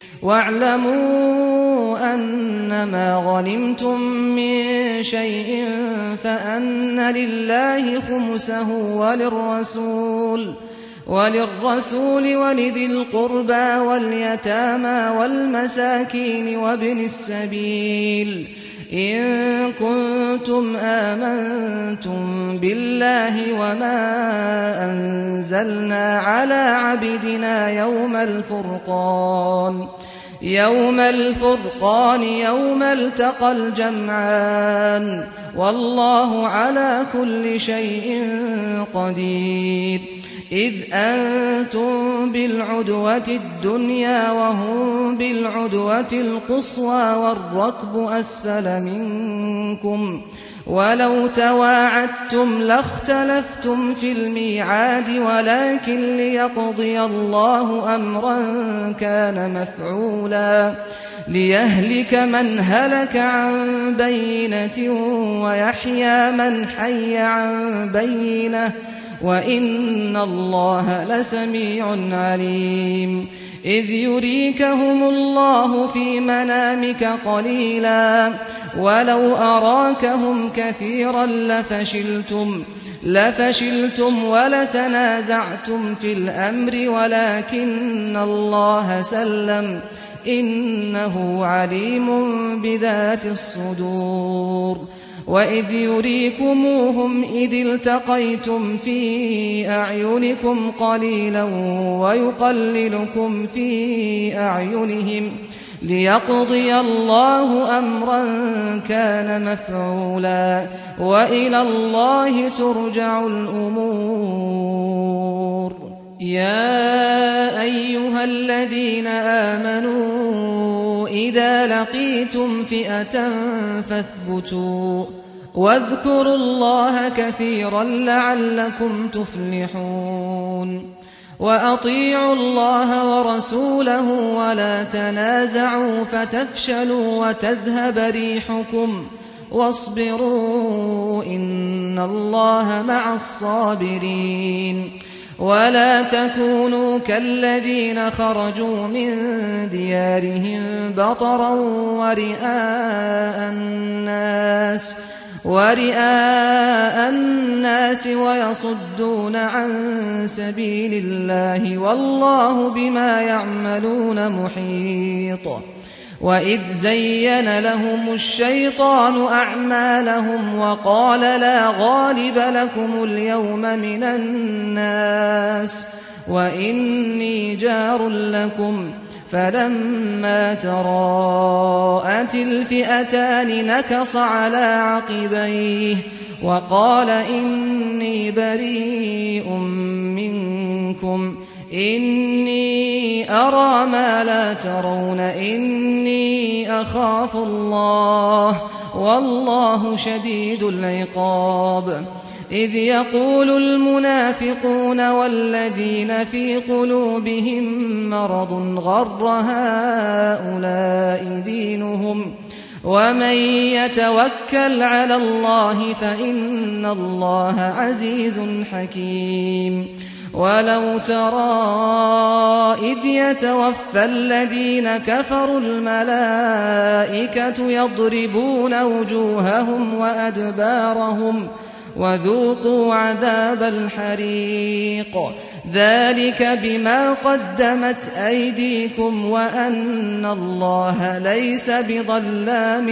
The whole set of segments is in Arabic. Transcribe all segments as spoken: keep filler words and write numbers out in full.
واعلموا أنما غنمتم من شيء فأن لله خمسه وللرسول وللرسول ولذي القربى واليتامى والمساكين وابن السبيل إن كنتم آمنتم بالله وما أنزلنا على عبدنا يوم الفرقان يوم الفرقان يوم التقى الجمعان والله على كل شيء قدير إذ أنتم بالعدوة الدنيا وهم بالعدوة القصوى والركب أسفل منكم ولو تواعدتم لاختلفتم في الميعاد ولكن ليقضي الله أمرا كان مفعولا ليهلك من هلك عن بينة ويحيى من حي عن بينة وإن الله لسميع عليم إذ يريكهم الله في منامك قليلا ولو أراكهم كثيرا لفشلتم لفشلتم ولتنازعتم في الأمر ولكن الله سلم إنه عليم بذات الصدور وإذ يريكموهم إذ التقيتم في أعينكم قليلا ويقللكم في أعينهم ليقضي الله أمرا كان مفعولا وإلى الله ترجع الأمور يا أيها الذين آمنوا إذا لقيتم فئة فاثبتوا واذكروا الله كثيرا لعلكم تفلحون وأطيعوا الله ورسوله ولا تنازعوا فتفشلوا وتذهب ريحكم واصبروا إن الله مع الصابرين ولا تكونوا كالذين خرجوا من ديارهم بطرا ورئاء الناس ورئاء الناس ويصدون عن سبيل الله والله بما يعملون محيط وإذ زين لهم الشيطان أعمالهم وقال لا غالب لكم اليوم من الناس وإني جار لكم فلما تراءت الفئتان نكص على عقبيه وقال إني بريء منكم إني أرى ما لا ترون إني أخاف الله والله شديد العقاب إذ يقول المنافقون والذين في قلوبهم مرض غر هؤلاء دينهم ومن يتوكل على الله فإن الله عزيز حكيم ولو ترى إذ يتوفى الذين كفروا الملائكة يضربون وجوههم وأدبارهم وذوقوا عذاب الحريق ذلك بما قدمت أيديكم وأن الله ليس بظلام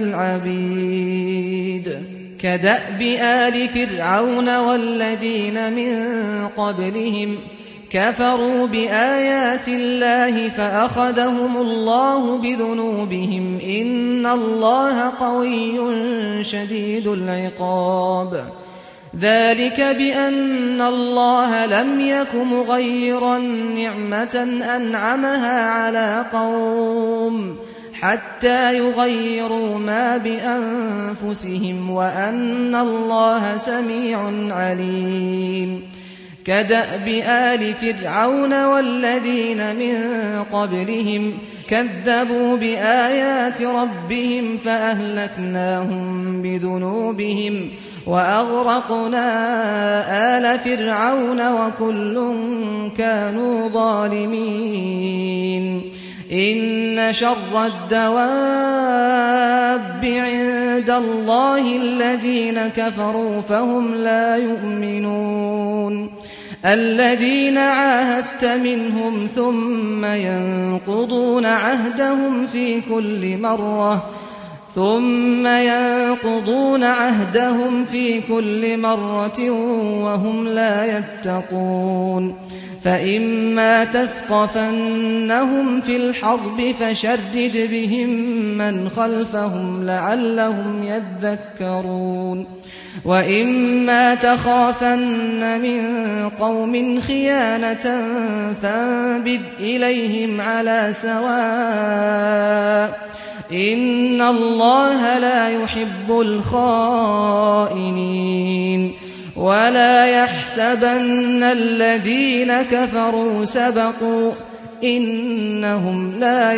للعبيد كدأب آل فرعون والذين من قبلهم كفروا بآيات الله فأخذهم الله بذنوبهم إن الله قوي شديد العقاب ذلك بأن الله لم يك مغيرا نعمة أنعمها على قوم حتى يغيروا ما بأنفسهم وأن الله سميع عليم كدأب آل فرعون والذين من قبلهم كذبوا بآيات ربهم فأهلكناهم بذنوبهم وأغرقنا آل فرعون وكل كانوا ظالمين إن شر الدواب عند الله الذين كفروا فهم لا يؤمنون الذين عاهدت منهم ثم ينقضون عهدهم في كل مرة ثم ينقضون عهدهم في كل مرة وهم لا يتقون فإما تثقفنهم في الحرب فشرد بهم من خلفهم لعلهم يذكرون وإما تخافن من قوم خيانة فانبذ إليهم على سواء إن الله لا يحب الخائنين ولا يحسبن الذين كفروا سبقوا إنهم لا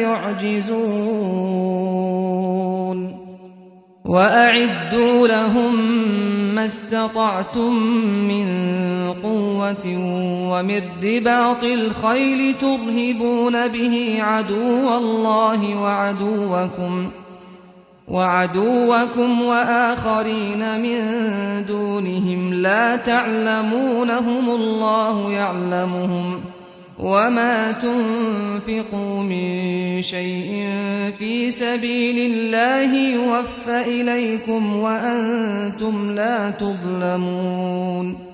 يعجزون وأعدوا لهم ما استطعتم من قوة ومن رباط الخيل ترهبون به عدو الله وعدوكم وعدوكم وآخرين من دونهم لا تعلمونهم الله يعلمهم وما تنفقوا من شيء في سبيل الله يوفى إليكم وأنتم لا تظلمون